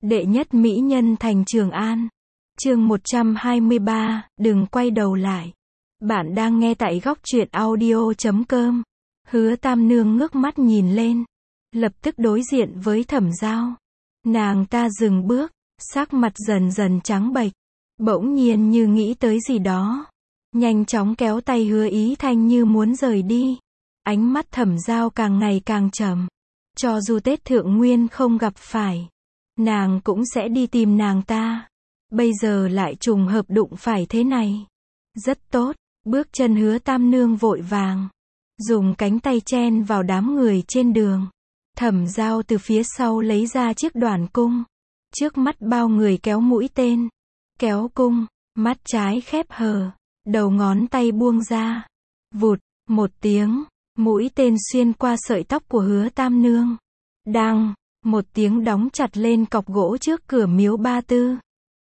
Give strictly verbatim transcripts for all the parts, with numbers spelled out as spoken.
Đệ nhất mỹ nhân thành Trường An. Chương một trăm hai mươi ba, đừng quay đầu lại. Bạn đang nghe tại góc truyện audio chấm com. Hứa Tam Nương ngước mắt nhìn lên, lập tức đối diện với Thẩm Giao. Nàng ta dừng bước, sắc mặt dần dần trắng bệch, bỗng nhiên như nghĩ tới gì đó, nhanh chóng kéo tay Hứa Ý Thanh như muốn rời đi. Ánh mắt Thẩm Giao càng ngày càng trầm. Cho dù Tết Thượng Nguyên không gặp phải, nàng cũng sẽ đi tìm nàng ta. Bây giờ lại trùng hợp đụng phải thế này. Rất tốt. Bước chân Hứa Tam Nương vội vàng, dùng cánh tay chen vào đám người trên đường. Thẩm Giao từ phía sau lấy ra chiếc đoản cung, trước mắt bao người kéo mũi tên. Kéo cung, mắt trái khép hờ, đầu ngón tay buông ra. Vụt, một tiếng, mũi tên xuyên qua sợi tóc của Hứa Tam Nương. Đăng, một tiếng đóng chặt lên cọc gỗ trước cửa miếu Ba Tư.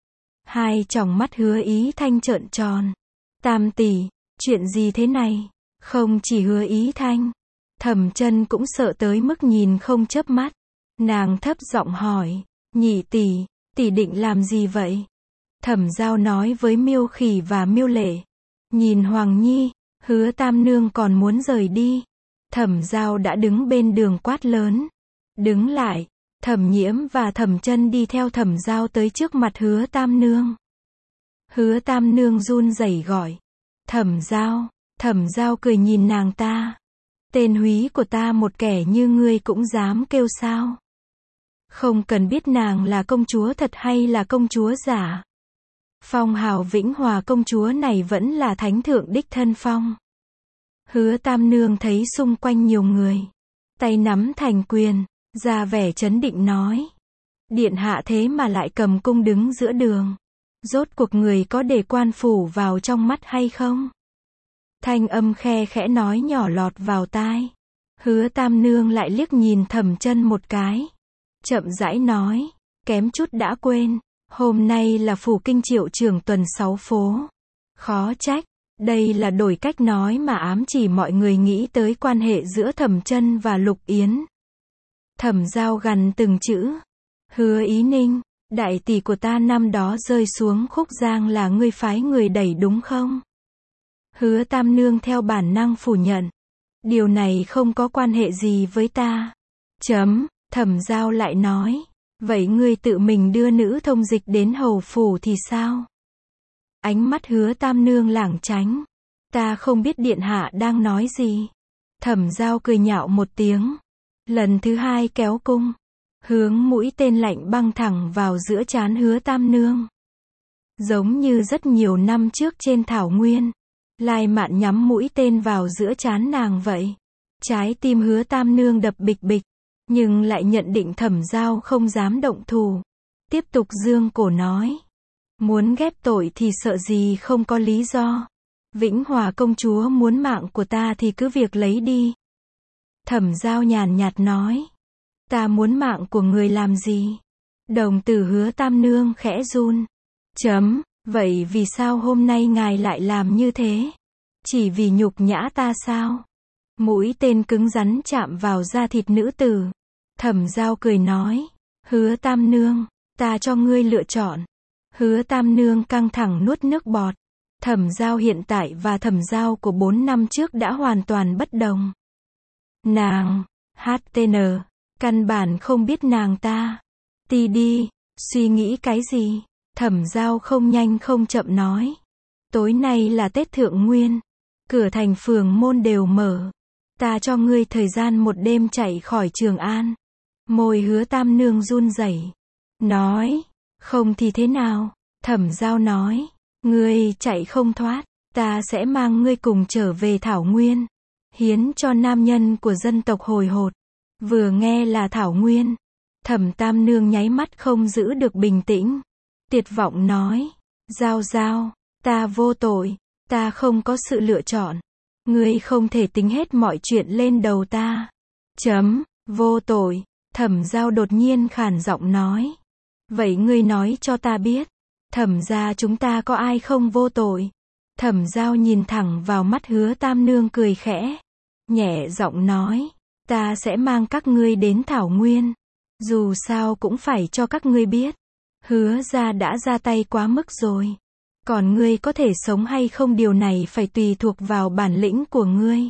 Hai tròng mắt Hứa Ý Thanh trợn tròn. Tam tỷ, chuyện gì thế này? Không chỉ Hứa Ý Thanh, Thẩm Chân cũng sợ tới mức nhìn không chớp mắt. Nàng thấp giọng hỏi, nhị tỷ, tỷ định làm gì vậy? Thẩm Giao nói với Miêu Khỉ và Miêu Lệ. Nhìn Hoàng Nhi, Hứa Tam Nương còn muốn rời đi. Thẩm Giao đã đứng bên đường quát lớn. Đứng lại. Thẩm Nhiễm và Thẩm Chân đi theo Thẩm Giao tới trước mặt Hứa Tam Nương. Hứa Tam Nương run rẩy gọi, Thẩm Giao. Thẩm Giao cười nhìn nàng ta. Tên húy của ta một kẻ như ngươi cũng dám kêu sao? Không cần biết nàng là công chúa thật hay là công chúa giả. Phong hào Vĩnh Hòa công chúa này vẫn là thánh thượng đích thân phong. Hứa Tam Nương thấy xung quanh nhiều người, tay nắm thành quyền, ra vẻ trấn định nói. Điện hạ thế mà lại cầm cung đứng giữa đường. Rốt cuộc người có để quan phủ vào trong mắt hay không? Thanh âm khe khẽ nói nhỏ lọt vào tai. Hứa Tam Nương lại liếc nhìn Thẩm Chân một cái, chậm rãi nói, kém chút đã quên, hôm nay là phủ kinh triệu trưởng tuần sáu phố. Khó trách, đây là đổi cách nói mà ám chỉ mọi người nghĩ tới quan hệ giữa Thẩm Chân và Lục Yến. Thẩm Giao gằn từng chữ. Hứa Ý Ninh, đại tỷ của ta năm đó rơi xuống Khúc Giang là ngươi phái người đẩy đúng không? Hứa Tam Nương theo bản năng phủ nhận. Điều này không có quan hệ gì với ta. Chấm, Thẩm Giao lại nói. Vậy ngươi tự mình đưa nữ thông dịch đến hầu phủ thì sao? Ánh mắt Hứa Tam Nương lảng tránh. Ta không biết điện hạ đang nói gì. Thẩm Giao cười nhạo một tiếng. Lần thứ hai kéo cung, hướng mũi tên lạnh băng thẳng vào giữa trán Hứa Tam Nương. Giống như rất nhiều năm trước trên thảo nguyên, Lai Mạn nhắm mũi tên vào giữa trán nàng vậy. Trái tim Hứa Tam Nương đập bịch bịch, nhưng lại nhận định Thẩm Giao không dám động thủ. Tiếp tục dương cổ nói, muốn ghép tội thì sợ gì không có lý do. Vĩnh Hòa công chúa muốn mạng của ta thì cứ việc lấy đi. Thẩm Giao nhàn nhạt nói, ta muốn mạng của người làm gì? Đồng tử Hứa Tam Nương khẽ run. Chấm, vậy vì sao hôm nay ngài lại làm như thế? Chỉ vì nhục nhã ta sao? Mũi tên cứng rắn chạm vào da thịt nữ tử. Thẩm Giao cười nói, Hứa Tam Nương, ta cho ngươi lựa chọn. Hứa Tam Nương căng thẳng nuốt nước bọt. Thẩm Giao hiện tại và Thẩm Giao của bốn năm trước đã hoàn toàn bất đồng. Nàng, hát tê en, căn bản không biết nàng ta. Ti đi, suy nghĩ cái gì? Thẩm Giao không nhanh không chậm nói. Tối nay là Tết Thượng Nguyên. Cửa thành phường môn đều mở. Ta cho ngươi thời gian một đêm chạy khỏi Trường An. Môi Hứa Tam Nương run rẩy. Nói, không thì thế nào? Thẩm Giao nói, ngươi chạy không thoát. Ta sẽ mang ngươi cùng trở về Thảo Nguyên. Hiến cho nam nhân của dân tộc hồi hột. Vừa nghe là Thảo Nguyên, Thẩm Tam Nương nháy mắt không giữ được bình tĩnh. Tuyệt vọng nói, Giao Giao, ta vô tội, ta không có sự lựa chọn. Ngươi không thể tính hết mọi chuyện lên đầu ta. Chấm, vô tội. Thẩm Giao đột nhiên khàn giọng nói. Vậy ngươi nói cho ta biết, Thẩm gia chúng ta có ai không vô tội? Thẩm Giao nhìn thẳng vào mắt Hứa Tam Nương cười khẽ, nhẹ giọng nói, ta sẽ mang các ngươi đến Thảo Nguyên. Dù sao cũng phải cho các ngươi biết. Hứa ra đã ra tay quá mức rồi. Còn ngươi có thể sống hay không điều này phải tùy thuộc vào bản lĩnh của ngươi.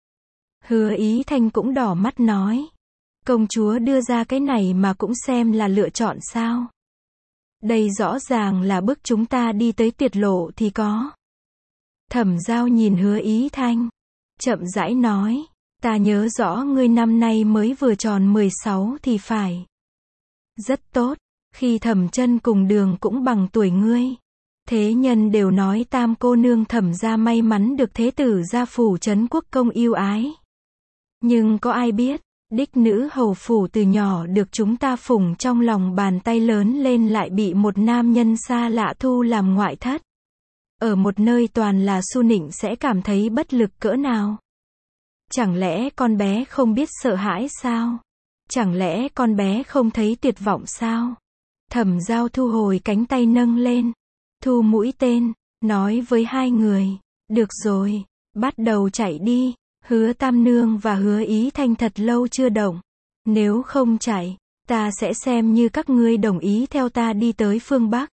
Hứa Ý Thanh cũng đỏ mắt nói. Công chúa đưa ra cái này mà cũng xem là lựa chọn sao? Đây rõ ràng là bước chúng ta đi tới tuyệt lộ thì có. Thẩm Giao nhìn Hứa Ý Thanh. Chậm rãi nói. Ta nhớ rõ ngươi năm nay mới vừa tròn mười sáu thì phải. Rất tốt. Khi Thẩm Chân cùng Đường cũng bằng tuổi ngươi. Thế nhân đều nói tam cô nương Thẩm gia may mắn được thế tử gia phủ trấn quốc công yêu ái. Nhưng có ai biết, đích nữ hầu phủ từ nhỏ được chúng ta phụng trong lòng bàn tay lớn lên lại bị một nam nhân xa lạ thu làm ngoại thất. Ở một nơi toàn là su nịnh sẽ cảm thấy bất lực cỡ nào. Chẳng lẽ con bé không biết sợ hãi sao? Chẳng lẽ con bé không thấy tuyệt vọng sao? Thẩm Giao thu hồi cánh tay nâng lên, thu mũi tên, nói với hai người, được rồi, bắt đầu chạy đi. Hứa Tam Nương và Hứa Ý Thanh thật lâu chưa động. Nếu không chạy, ta sẽ xem như các ngươi đồng ý theo ta đi tới phương Bắc.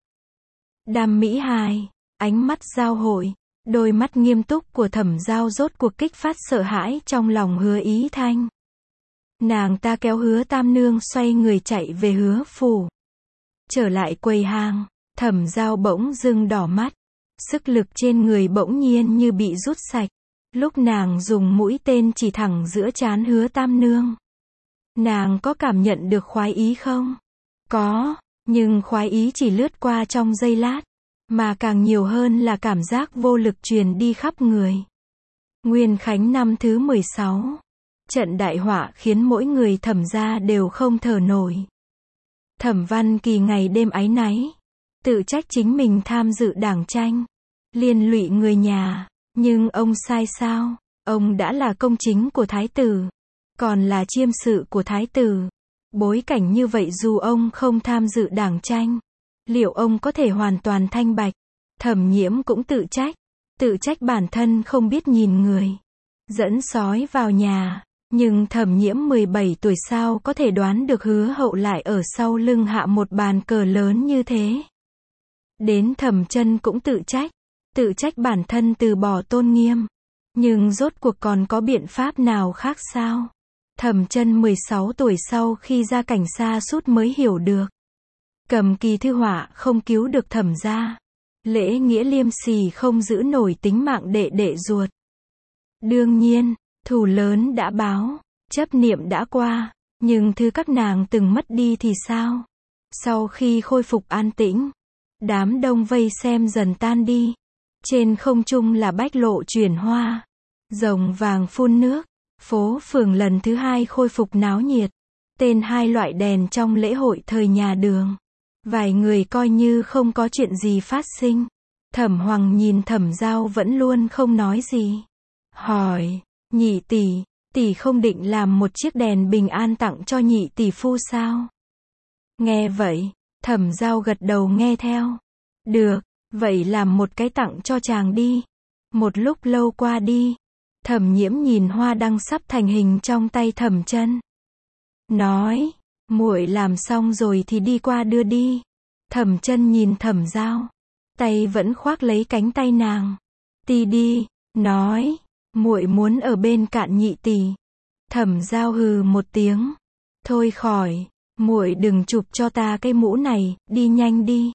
Đàm Mỹ Hài, ánh mắt giao hội, đôi mắt nghiêm túc của Thẩm Giao rốt cuộc kích phát sợ hãi trong lòng Hứa Ý Thanh. Nàng ta kéo Hứa Tam Nương xoay người chạy về Hứa phủ. Trở lại quầy hàng, Thẩm Giao bỗng dưng đỏ mắt. Sức lực trên người bỗng nhiên như bị rút sạch. Lúc nàng dùng mũi tên chỉ thẳng giữa trán Hứa Tam Nương. Nàng có cảm nhận được khoái ý không? Có, nhưng khoái ý chỉ lướt qua trong giây lát. Mà càng nhiều hơn là cảm giác vô lực truyền đi khắp người. Nguyên Khánh năm thứ mười sáu. Trận đại họa khiến mỗi người Thẩm gia đều không thở nổi. Thẩm Văn Kỳ ngày đêm áy náy. Tự trách chính mình tham dự đảng tranh. Liên lụy người nhà. Nhưng ông sai sao? Ông đã là công chính của thái tử. Còn là chiêm sự của thái tử. Bối cảnh như vậy dù ông không tham dự đảng tranh. Liệu ông có thể hoàn toàn thanh bạch? Thẩm Nhiễm cũng tự trách. Tự trách bản thân không biết nhìn người. Dẫn sói vào nhà. Nhưng Thẩm Nhiễm mười bảy tuổi sao có thể đoán được Hứa Hậu lại ở sau lưng hạ một bàn cờ lớn như thế. Đến Thẩm Chân cũng tự trách. Tự trách bản thân từ bỏ tôn nghiêm. Nhưng rốt cuộc còn có biện pháp nào khác sao? Thẩm Chân mười sáu tuổi sau khi ra cảnh xa sút mới hiểu được. Cầm kỳ thư họa không cứu được Thẩm gia. Lễ nghĩa liêm sỉ không giữ nổi tính mạng đệ đệ ruột. Đương nhiên, thù lớn đã báo, chấp niệm đã qua, nhưng thứ các nàng từng mất đi thì sao? Sau khi khôi phục an tĩnh, đám đông vây xem dần tan đi. Trên không trung là bách lộ chuyển hoa, rồng vàng phun nước, phố phường lần thứ hai khôi phục náo nhiệt. Tên hai loại đèn trong lễ hội thời nhà Đường. Vài người coi như không có chuyện gì phát sinh. Thẩm Hoàng nhìn Thẩm Giao vẫn luôn không nói gì. Hỏi, nhị tỷ, tỷ không định làm một chiếc đèn bình an tặng cho nhị tỷ phu sao? Nghe vậy, Thẩm Giao gật đầu nghe theo. Được, vậy làm một cái tặng cho chàng đi. Một lúc lâu qua đi, Thẩm Nhiễm nhìn hoa đăng sắp thành hình trong tay Thẩm Chân. Nói, muội làm xong rồi thì đi qua đưa đi. Thẩm Chân nhìn Thẩm Giao, tay vẫn khoác lấy cánh tay nàng. Ti đi, nói, muội muốn ở bên cạnh nhị tỷ. Thẩm Giao hừ một tiếng. Thôi khỏi, muội đừng chụp cho ta cái mũ này, đi nhanh đi.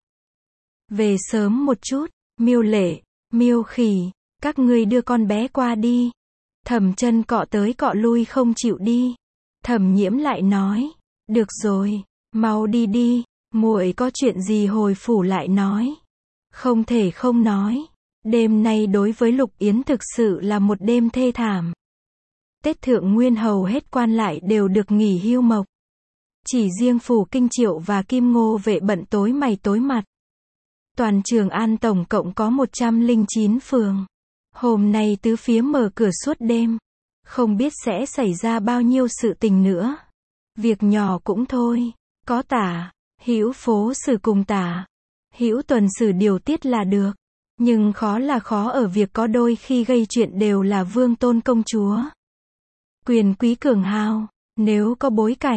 Về sớm một chút, Miêu Lệ, Miêu Khỉ, các ngươi đưa con bé qua đi. Thẩm Chân cọ tới cọ lui không chịu đi. Thẩm Nhiễm lại nói, được rồi, mau đi đi, muội có chuyện gì hồi phủ lại nói. Không thể không nói, đêm nay đối với Lục Yến thực sự là một đêm thê thảm. Tết Thượng Nguyên hầu hết quan lại đều được nghỉ hưu mộc. Chỉ riêng phủ Kinh Triệu và Kim Ngô Vệ bận tối mày tối mặt. Toàn Trường An tổng cộng có một trăm lẻ chín phường. Hôm nay tứ phía mở cửa suốt đêm. Không biết sẽ xảy ra bao nhiêu sự tình nữa. Việc nhỏ cũng thôi. Có tả, hữu phố xử cùng tả. Hữu tuần xử điều tiết là được. Nhưng khó là khó ở việc có đôi khi gây chuyện đều là vương tôn công chúa. Quyền quý cường hào. Nếu có bối cảnh,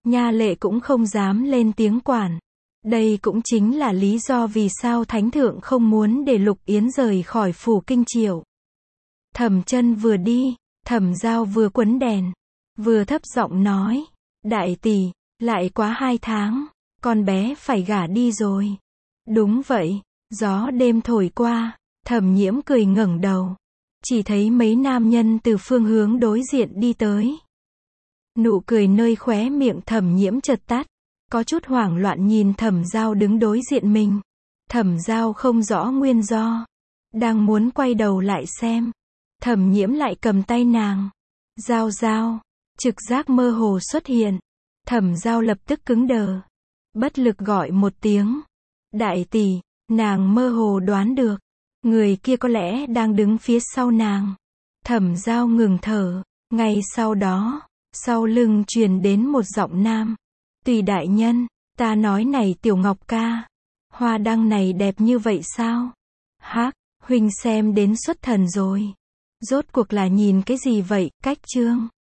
Nha Lệ cũng không dám lên tiếng quản. Đây cũng chính là lý do vì sao Thánh Thượng không muốn để Lục Yến rời khỏi phủ Kinh Triệu. Thẩm Chân vừa đi, Thẩm Giao vừa quấn đèn, vừa thấp giọng nói, đại tỷ, lại quá hai tháng, con bé phải gả đi rồi. Đúng vậy, gió đêm thổi qua, Thẩm Nhiễm cười ngẩng đầu, chỉ thấy mấy nam nhân từ phương hướng đối diện đi tới. Nụ cười nơi khóe miệng Thẩm Nhiễm chợt tắt, có chút hoảng loạn nhìn Thẩm Giao đứng đối diện mình. Thẩm Giao không rõ nguyên do, đang muốn quay đầu lại xem, Thẩm Nhiễm lại cầm tay nàng. Giao Giao, trực giác mơ hồ xuất hiện. Thẩm Giao lập tức cứng đờ, bất lực gọi một tiếng, đại tỷ. Nàng mơ hồ đoán được, người kia có lẽ đang đứng phía sau nàng. Thẩm Giao ngừng thở, ngay sau đó, sau lưng truyền đến một giọng nam. Tùy đại nhân, ta nói này Tiểu Ngọc ca, hoa đăng này đẹp như vậy sao? Hắc, huynh xem đến xuất thần rồi. Rốt cuộc là nhìn cái gì vậy, Cách Chương?